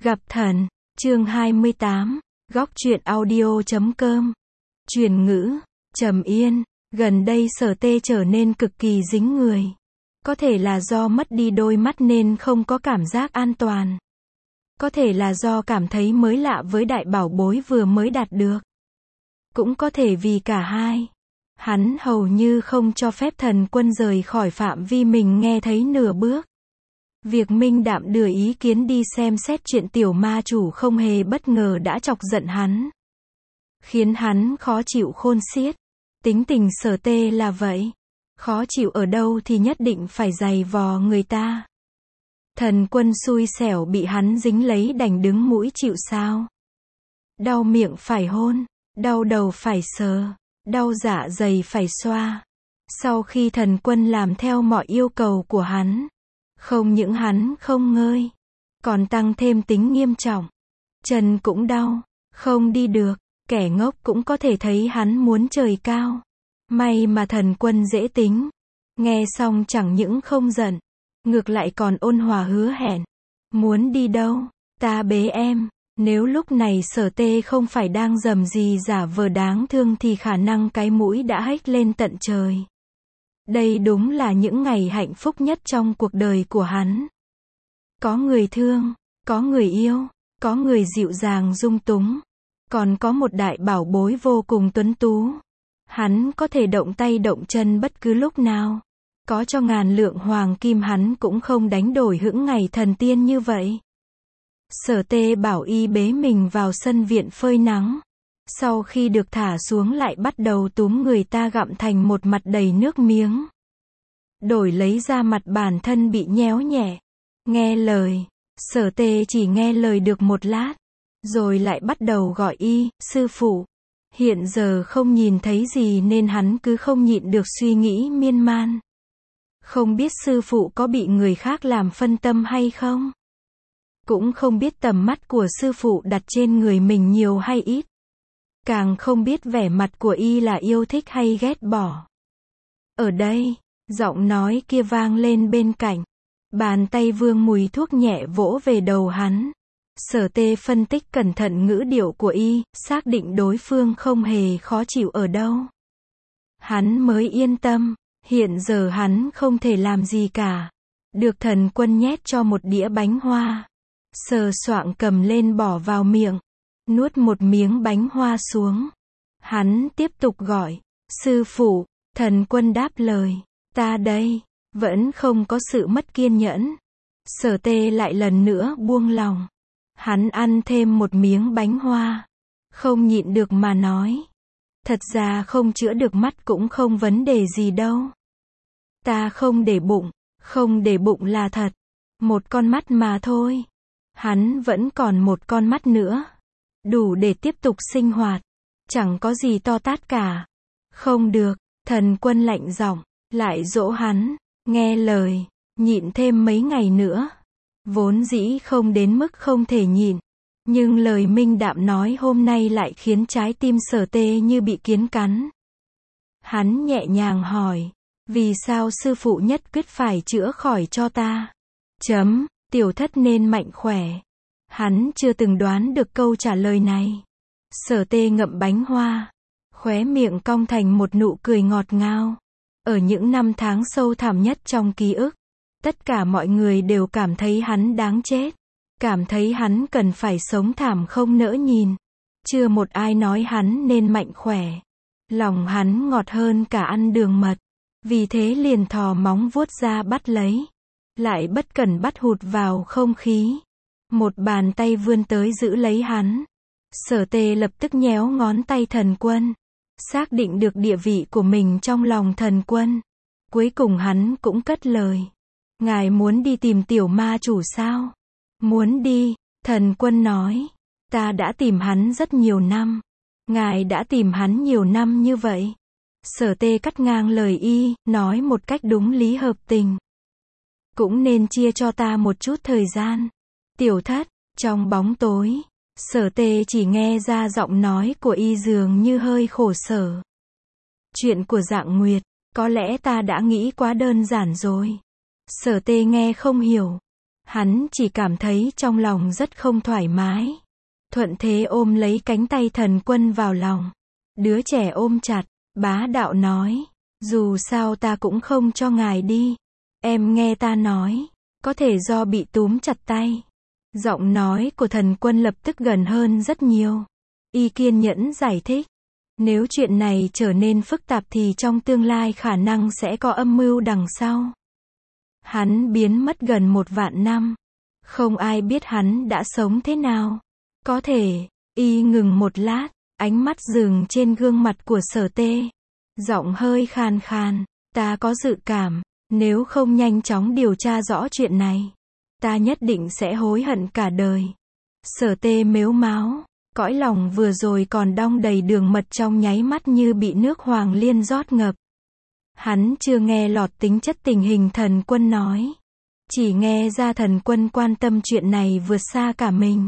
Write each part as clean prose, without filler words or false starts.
Gặp thần, chương 28, góc truyện audio.com. Truyền ngữ, Trầm Yên, gần đây Sở Tê trở nên cực kỳ dính người. Có thể là do mất đi đôi mắt nên không có cảm giác an toàn. Có thể là do cảm thấy mới lạ với đại bảo bối vừa mới đạt được. Cũng có thể vì cả hai. Hắn hầu như không cho phép Thần Quân rời khỏi phạm vi mình nghe thấy nửa bước. Việc Minh Đạm đưa ý kiến đi xem xét chuyện tiểu ma chủ không hề bất ngờ đã chọc giận hắn. Khiến hắn khó chịu khôn xiết. Tính tình Sở Tê là vậy. Khó chịu ở đâu thì nhất định phải giày vò người ta. Thần Quân xui xẻo bị hắn dính lấy đành đứng mũi chịu sao. Đau miệng phải hôn, đau đầu phải sờ, đau dạ dày phải xoa. Sau khi Thần Quân làm theo mọi yêu cầu của hắn, không những hắn không ngơi, còn tăng thêm tính nghiêm trọng. Chân cũng đau, không đi được, kẻ ngốc cũng có thể thấy hắn muốn trời cao. May mà Thần Quân dễ tính. Nghe xong chẳng những không giận, ngược lại còn ôn hòa hứa hẹn. Muốn đi đâu, ta bế em. Nếu lúc này Sở Tê không phải đang rầm rì giả vờ đáng thương thì khả năng cái mũi đã hếch lên tận trời. Đây đúng là những ngày hạnh phúc nhất trong cuộc đời của hắn. Có người thương, có người yêu, có người dịu dàng dung túng, còn có một đại bảo bối vô cùng tuấn tú. Hắn có thể động tay động chân bất cứ lúc nào. Có cho ngàn lượng hoàng kim hắn cũng không đánh đổi hững ngày thần tiên như vậy. Sở Tê bảo y bế mình vào sân viện phơi nắng. Sau khi được thả xuống lại bắt đầu túm người ta gặm thành một mặt đầy nước miếng. Đổi lấy da mặt bản thân bị nhéo nhẹ. Nghe lời. Sở Tê chỉ nghe lời được một lát. Rồi lại bắt đầu gọi y, sư phụ. Hiện giờ không nhìn thấy gì nên hắn cứ không nhịn được suy nghĩ miên man. Không biết sư phụ có bị người khác làm phân tâm hay không? Cũng không biết tầm mắt của sư phụ đặt trên người mình nhiều hay ít. Càng không biết vẻ mặt của y là yêu thích hay ghét bỏ. Ở đây, giọng nói kia vang lên bên cạnh. Bàn tay vương mùi thuốc nhẹ vỗ về đầu hắn. Sở Tê phân tích cẩn thận ngữ điệu của y, xác định đối phương không hề khó chịu ở đâu. Hắn mới yên tâm, hiện giờ hắn không thể làm gì cả. Được Thần Quân nhét cho một đĩa bánh hoa. Sờ soạng cầm lên bỏ vào miệng. Nuốt một miếng bánh hoa xuống. Hắn tiếp tục gọi. Sư phụ, Thần Quân đáp lời. Ta đây. Vẫn không có sự mất kiên nhẫn. Sở Tê lại lần nữa buông lòng. Hắn ăn thêm một miếng bánh hoa. Không nhịn được mà nói. Thật ra không chữa được mắt cũng không vấn đề gì đâu. Ta không để bụng. Không để bụng là thật. Một con mắt mà thôi. Hắn vẫn còn một con mắt nữa. Đủ để tiếp tục sinh hoạt. Chẳng có gì to tát cả. Không được. Thần Quân lạnh giọng. Lại dỗ hắn. Nghe lời. Nhịn thêm mấy ngày nữa. Vốn dĩ không đến mức không thể nhịn. Nhưng lời Minh Đạm nói hôm nay lại khiến trái tim Sở Tê như bị kiến cắn. Hắn nhẹ nhàng hỏi. Vì sao sư phụ nhất quyết phải chữa khỏi cho ta? Tiểu thất nên mạnh khỏe. Hắn chưa từng đoán được câu trả lời này. Sở Tê ngậm bánh hoa. Khóe miệng cong thành một nụ cười ngọt ngào. Ở những năm tháng sâu thẳm nhất trong ký ức. Tất cả mọi người đều cảm thấy hắn đáng chết. Cảm thấy hắn cần phải sống thảm không nỡ nhìn. Chưa một ai nói hắn nên mạnh khỏe. Lòng hắn ngọt hơn cả ăn đường mật. Vì thế liền thò móng vuốt ra bắt lấy. Lại bất cẩn bắt hụt vào không khí. Một bàn tay vươn tới giữ lấy hắn. Sở Tê lập tức nhéo ngón tay Thần Quân. Xác định được địa vị của mình trong lòng Thần Quân. Cuối cùng hắn cũng cất lời. Ngài muốn đi tìm tiểu ma chủ sao? Muốn đi, Thần Quân nói. Ta đã tìm hắn rất nhiều năm. Ngài đã tìm hắn nhiều năm như vậy. Sở Tê cắt ngang lời y, nói một cách đúng lý hợp tình. Cũng nên chia cho ta một chút thời gian. Tiểu thất, trong bóng tối. Sở Tê chỉ nghe ra giọng nói của y dường như hơi khổ sở. Chuyện của Dạng Nguyệt, có lẽ ta đã nghĩ quá đơn giản rồi. Sở Tê nghe không hiểu. Hắn chỉ cảm thấy trong lòng rất không thoải mái. Thuận thế ôm lấy cánh tay Thần Quân vào lòng. Đứa trẻ ôm chặt, bá đạo nói, dù sao ta cũng không cho ngài đi. Em nghe ta nói, có thể do bị túm chặt tay. Giọng nói của Thần Quân lập tức gần hơn rất nhiều. Y kiên nhẫn giải thích. Nếu chuyện này trở nên phức tạp thì trong tương lai khả năng sẽ có âm mưu đằng sau. Hắn biến mất gần 1 vạn năm. Không ai biết hắn đã sống thế nào. Có thể, Y ngừng một lát, ánh mắt dừng trên gương mặt của Sở Tê. Giọng hơi khàn khàn, ta có dự cảm, nếu không nhanh chóng điều tra rõ chuyện này, ta nhất định sẽ hối hận cả đời. Sở Tê mếu máo, cõi lòng vừa rồi còn đong đầy đường mật trong nháy mắt như bị nước Hoàng Liên rót ngập. Hắn chưa nghe lọt tính chất tình hình Thần Quân nói. Chỉ nghe ra Thần Quân quan tâm chuyện này vượt xa cả mình.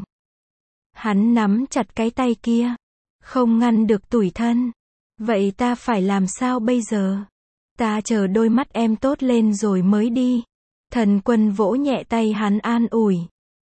Hắn nắm chặt cái tay kia. Không ngăn được tủi thân. Vậy ta phải làm sao bây giờ? Ta chờ đôi mắt em tốt lên rồi mới đi. Thần Quân vỗ nhẹ tay hắn an ủi.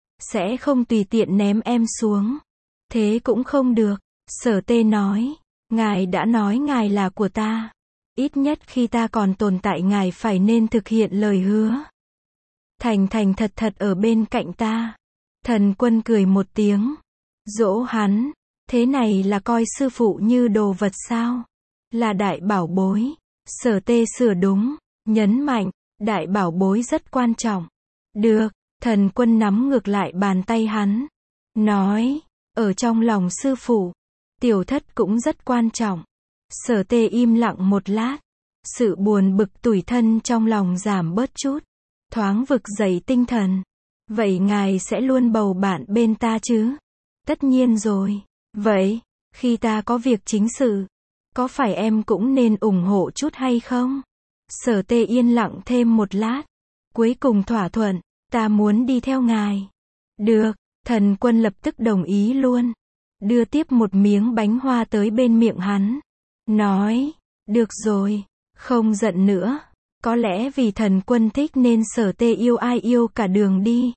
Sẽ không tùy tiện ném em xuống. Thế cũng không được. Sở Tê nói. Ngài đã nói ngài là của ta. Ít nhất khi ta còn tồn tại ngài phải nên thực hiện lời hứa. Thành thành thật thật ở bên cạnh ta. Thần Quân cười một tiếng. Dỗ hắn. Thế này là coi sư phụ như đồ vật sao? Là đại bảo bối. Sở Tê sửa đúng. Nhấn mạnh. Đại bảo bối rất quan trọng. Được. Thần Quân nắm ngược lại bàn tay hắn. Nói. Ở trong lòng sư phụ. Tiểu thất cũng rất quan trọng. Sở Tê im lặng một lát. Sự buồn bực tủi thân trong lòng giảm bớt chút. Thoáng vực dậy tinh thần. Vậy ngài sẽ luôn bầu bạn bên ta chứ? Tất nhiên rồi. Vậy, khi ta có việc chính sự, có phải em cũng nên ủng hộ chút hay không? Sở Tê yên lặng thêm một lát. Cuối cùng thỏa thuận, ta muốn đi theo ngài. Được, Thần Quân lập tức đồng ý luôn. Đưa tiếp một miếng bánh hoa tới bên miệng hắn. Nói, được rồi, không giận nữa. Có lẽ vì Thần Quân thích nên Sở Tê yêu ai yêu cả đường đi.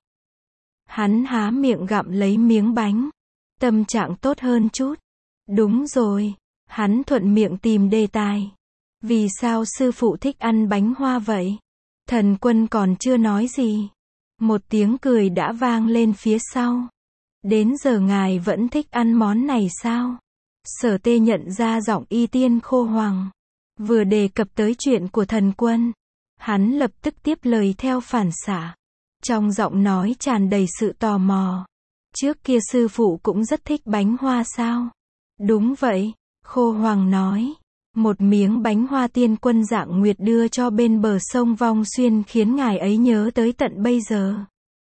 Hắn há miệng gặm lấy miếng bánh. Tâm trạng tốt hơn chút. Đúng rồi. Hắn thuận miệng tìm đề tài. Vì sao sư phụ thích ăn bánh hoa vậy? Thần Quân còn chưa nói gì. Một tiếng cười đã vang lên phía sau. Đến giờ ngài vẫn thích ăn món này sao? Sở Tê nhận ra giọng Y Tiên Khô Hoàng. Vừa đề cập tới chuyện của Thần Quân. Hắn lập tức tiếp lời theo phản xạ. Trong giọng nói tràn đầy sự tò mò. Trước kia sư phụ cũng rất thích bánh hoa sao? Đúng vậy, Khô Hoàng nói. Một miếng bánh hoa Tiên Quân Dạng Nguyệt đưa cho bên bờ sông Vong Xuyên khiến ngài ấy nhớ tới tận bây giờ.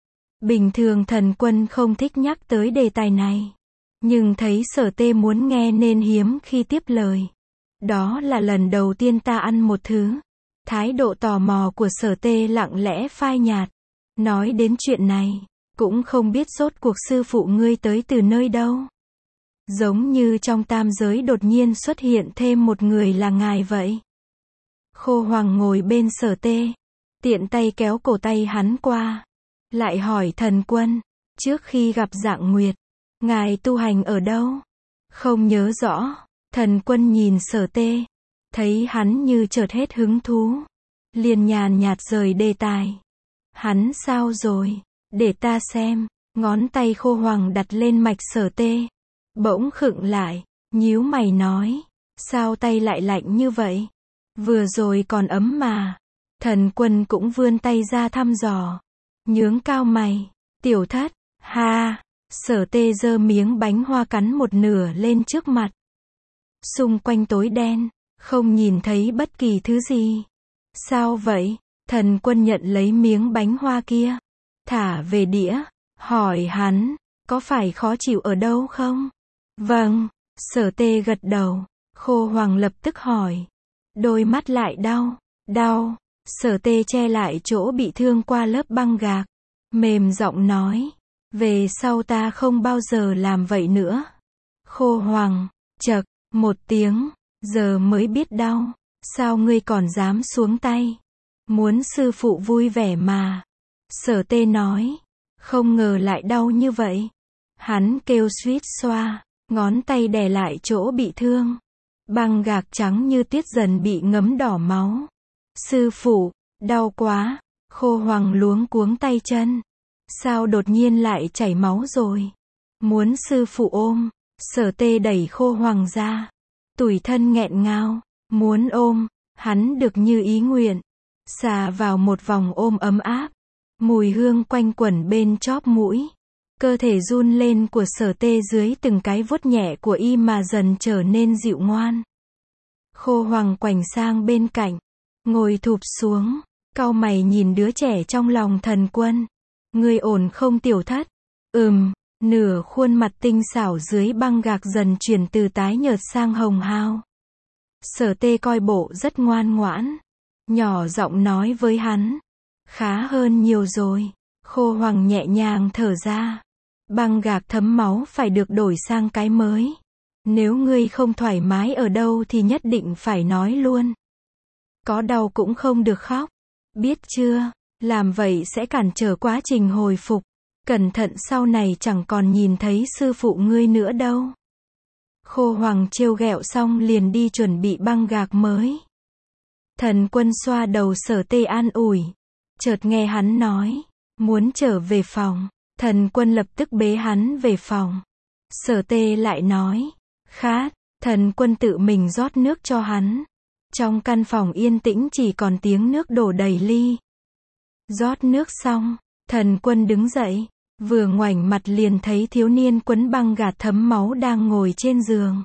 Bình thường Thần Quân không thích nhắc tới đề tài này. Nhưng thấy Sở Tê muốn nghe nên hiếm khi tiếp lời. Đó là lần đầu tiên ta ăn một thứ. Thái độ tò mò của Sở Tê lặng lẽ phai nhạt. Nói đến chuyện này, cũng không biết rốt cuộc sư phụ ngươi tới từ nơi đâu. Giống như trong tam giới đột nhiên xuất hiện thêm một người là ngài vậy. Khô Hoàng ngồi bên Sở Tê. Tiện tay kéo cổ tay hắn qua. Lại hỏi Thần Quân. Trước khi gặp Dạng Nguyệt, ngài tu hành ở đâu? Không nhớ rõ. Thần Quân nhìn Sở Tê. Thấy hắn như chợt hết hứng thú. Liền nhàn nhạt rời đề tài. Hắn sao rồi? Để ta xem. Ngón tay Khô Hoàng đặt lên mạch Sở Tê. Bỗng khựng lại. Nhíu mày nói. Sao tay lại lạnh như vậy? Vừa rồi còn ấm mà. Thần Quân cũng vươn tay ra thăm dò. Nhướng cao mày. Tiểu thất. Ha. Sở Tê giơ miếng bánh hoa cắn một nửa lên trước mặt. Xung quanh tối đen. Không nhìn thấy bất kỳ thứ gì. Sao vậy? Thần Quân nhận lấy miếng bánh hoa kia. Thả về đĩa. Hỏi hắn. Có phải khó chịu ở đâu không? Vâng. Sở Tê gật đầu. Khô Hoàng lập tức hỏi. Đôi mắt lại đau. Đau. Sở Tê che lại chỗ bị thương qua lớp băng gạc. Mềm giọng nói. Về sau ta không bao giờ làm vậy nữa. Khô Hoàng. Chậc. Một tiếng. Giờ mới biết đau. Sao ngươi còn dám xuống tay? Muốn sư phụ vui vẻ mà. Sở tê nói. Không ngờ lại đau như vậy. Hắn kêu suýt xoa, ngón tay đè lại chỗ bị thương. Băng gạc trắng như tuyết dần bị ngấm đỏ máu. Sư phụ, đau quá. Khô Hoàng luống cuống tay chân. Sao đột nhiên lại chảy máu rồi? Muốn sư phụ ôm. Sở tê đẩy Khô Hoàng ra. Tủi thân nghẹn ngào. Muốn ôm. Hắn được như ý nguyện. Xà vào một vòng ôm ấm áp. Mùi hương quanh quẩn bên chóp mũi. Cơ thể run lên của Sở tê dưới từng cái vuốt nhẹ của y mà dần trở nên dịu ngoan. Khô Hoàng quành sang bên cạnh. Ngồi thụp xuống. Cau mày nhìn đứa trẻ trong lòng Thần Quân. Ngươi ổn không Tiểu Thất? Nửa khuôn mặt tinh xảo dưới băng gạc dần chuyển từ tái nhợt sang hồng hao. Sở tê coi bộ rất ngoan ngoãn. Nhỏ giọng nói với hắn. Khá hơn nhiều rồi. Khô Hoàng nhẹ nhàng thở ra. Băng gạc thấm máu phải được đổi sang cái mới. Nếu ngươi không thoải mái ở đâu thì nhất định phải nói luôn. Có đau cũng không được khóc. Biết chưa? Làm vậy sẽ cản trở quá trình hồi phục. Cẩn thận sau này chẳng còn nhìn thấy sư phụ ngươi nữa đâu. Khô Hoàng trêu ghẹo xong liền đi chuẩn bị băng gạc mới. Thần Quân xoa đầu Sở tê an ủi. Chợt nghe hắn nói. Muốn trở về phòng. Thần Quân lập tức bế hắn về phòng. Sở tê lại nói. Khát. Thần Quân tự mình rót nước cho hắn. Trong căn phòng yên tĩnh chỉ còn tiếng nước đổ đầy ly. Rót nước xong, Thần Quân đứng dậy. Vừa ngoảnh mặt liền thấy thiếu niên quấn băng gạc thấm máu đang ngồi trên giường.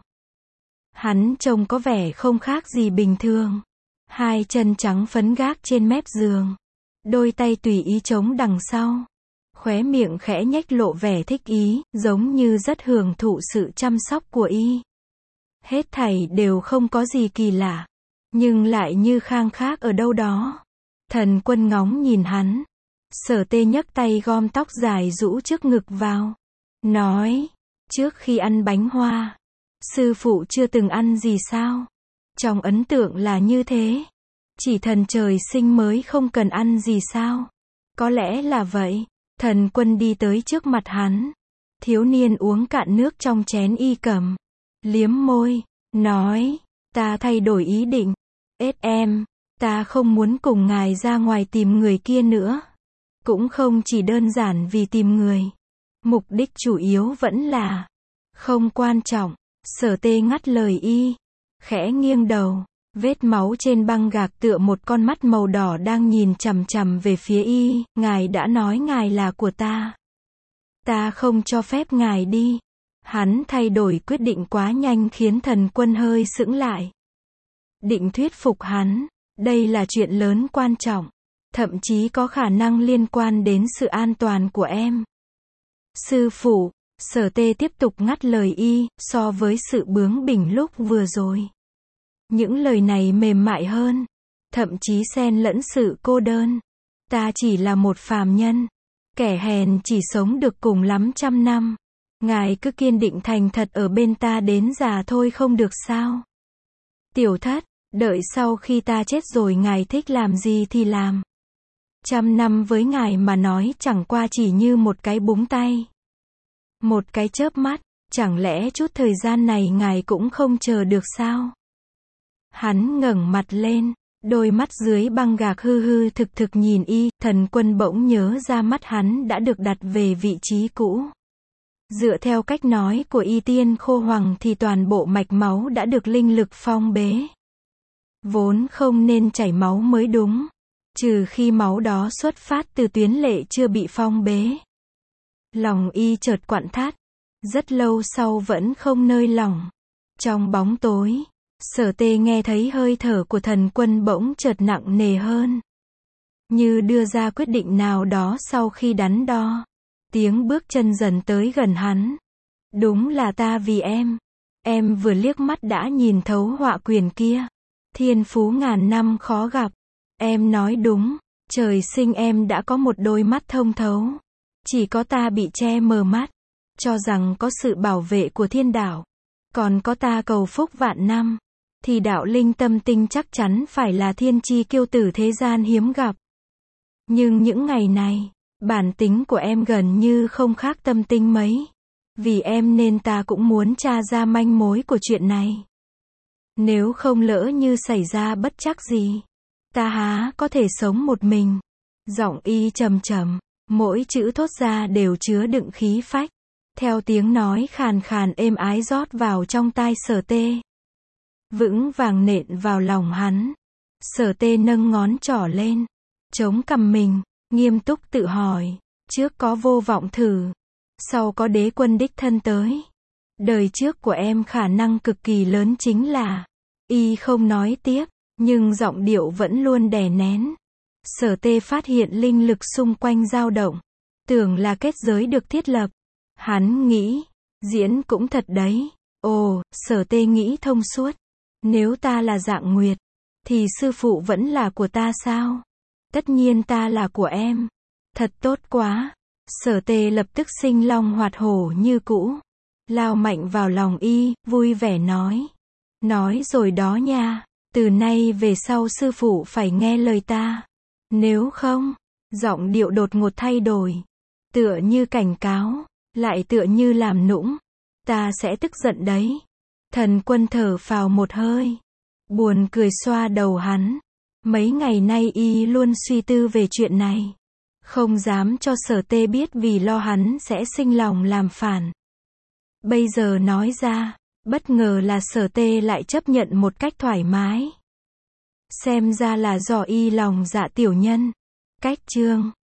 Hắn trông có vẻ không khác gì bình thường. Hai chân trắng phấn gác trên mép giường. Đôi tay tùy ý chống đằng sau. Khóe miệng khẽ nhếch lộ vẻ thích ý, giống như rất hưởng thụ sự chăm sóc của y. Hết thảy đều không có gì kỳ lạ. Nhưng lại như khang khác ở đâu đó. Thần Quân ngóng nhìn hắn. Sở tê nhấc tay gom tóc dài rũ trước ngực vào. Nói. Trước khi ăn bánh hoa. Sư phụ chưa từng ăn gì sao? Trong ấn tượng là như thế. Chỉ thần trời sinh mới không cần ăn gì sao? Có lẽ là vậy. Thần Quân đi tới trước mặt hắn. Thiếu niên uống cạn nước trong chén y cầm. Liếm môi. Nói. Ta thay đổi ý định. Em, ta không muốn cùng ngài ra ngoài tìm người kia nữa. Cũng không chỉ đơn giản vì tìm người. Mục đích chủ yếu vẫn là không quan trọng. Sở tê ngắt lời y. Khẽ nghiêng đầu. Vết máu trên băng gạc tựa một con mắt màu đỏ đang nhìn chằm chằm về phía y. Ngài đã nói ngài là của ta. Ta không cho phép ngài đi. Hắn thay đổi quyết định quá nhanh khiến Thần Quân hơi sững lại. Định thuyết phục hắn. Đây là chuyện lớn quan trọng. Thậm chí có khả năng liên quan đến sự an toàn của em. Sư phụ. Sở tê tiếp tục ngắt lời y. So với sự bướng bỉnh lúc vừa rồi. Những lời này mềm mại hơn. Thậm chí xen lẫn sự cô đơn. Ta chỉ là một phàm nhân. Kẻ hèn chỉ sống được cùng lắm 100 năm. Ngài cứ kiên định thành thật ở bên ta đến già thôi không được sao? Tiểu Thất, đợi sau khi ta chết rồi ngài thích làm gì thì làm. 100 năm với ngài mà nói chẳng qua chỉ như một cái búng tay. Một cái chớp mắt, chẳng lẽ chút thời gian này ngài cũng không chờ được sao? Hắn ngẩng mặt lên, đôi mắt dưới băng gạc hư hư thực thực nhìn y. Thần Quân bỗng nhớ ra mắt hắn đã được đặt về vị trí cũ. Dựa theo cách nói của y tiên Khô Hoàng thì toàn bộ mạch máu đã được linh lực phong bế. Vốn không nên chảy máu mới đúng. Trừ khi máu đó xuất phát từ tuyến lệ chưa bị phong bế. Lòng y chợt quặn thắt. Rất lâu sau vẫn không nơi lỏng. Trong bóng tối, Sở tê nghe thấy hơi thở của Thần Quân bỗng chợt nặng nề hơn. Như đưa ra quyết định nào đó sau khi đắn đo. Tiếng bước chân dần tới gần hắn. Đúng là ta vì em. Em vừa liếc mắt đã nhìn thấu họa quyền kia. Thiên phú ngàn năm khó gặp. Em nói đúng. Trời sinh em đã có một đôi mắt thông thấu. Chỉ có ta bị che mờ mắt. Cho rằng có sự bảo vệ của thiên đạo. Còn có ta cầu phúc vạn năm. Thì đạo linh tâm tinh chắc chắn phải là thiên chi kiêu tử thế gian hiếm gặp. Nhưng những ngày này, Bản tính của em gần như không khác Tâm Tinh mấy. Vì em nên ta cũng muốn tra ra manh mối của chuyện này. Nếu không lỡ như xảy ra bất trắc gì, ta há có thể sống một mình. Giọng Y trầm trầm, mỗi chữ thốt ra đều chứa đựng khí phách. Theo tiếng nói khàn khàn êm ái rót vào trong tai Sở Tê. Vững vàng nện vào lòng hắn. Sở Tê nâng ngón trỏ lên, chống cằm mình, nghiêm túc tự hỏi. Trước có Vô Vọng thử, sau có Đế Quân đích thân tới. Đời trước của em khả năng cực kỳ lớn chính là... Y không nói tiếp, nhưng giọng điệu vẫn luôn đè nén. Sở Tê phát hiện linh lực xung quanh dao động. Tưởng là kết giới được thiết lập. Hắn nghĩ, diễn cũng thật đấy. Ồ, Sở Tê nghĩ thông suốt. Nếu ta là Dạng Nguyệt, thì sư phụ vẫn là của ta sao? Tất nhiên ta là của em. Thật tốt quá. Sở Tê lập tức sinh long hoạt hổ như cũ. Lao mạnh vào lòng Y, vui vẻ nói. Nói rồi đó nha, từ nay về sau sư phụ phải nghe lời ta. Nếu không, giọng điệu đột ngột thay đổi. Tựa như cảnh cáo, lại tựa như làm nũng. Ta sẽ tức giận đấy. Thần Quân thở phào một hơi. Buồn cười xoa đầu hắn. Mấy ngày nay Y luôn suy tư về chuyện này. Không dám cho Sở Tê biết vì lo hắn sẽ sinh lòng làm phản. Bây giờ nói ra, bất ngờ là Sở Tê lại chấp nhận một cách thoải mái. Xem ra là do Y lòng dạ tiểu nhân. Cách chương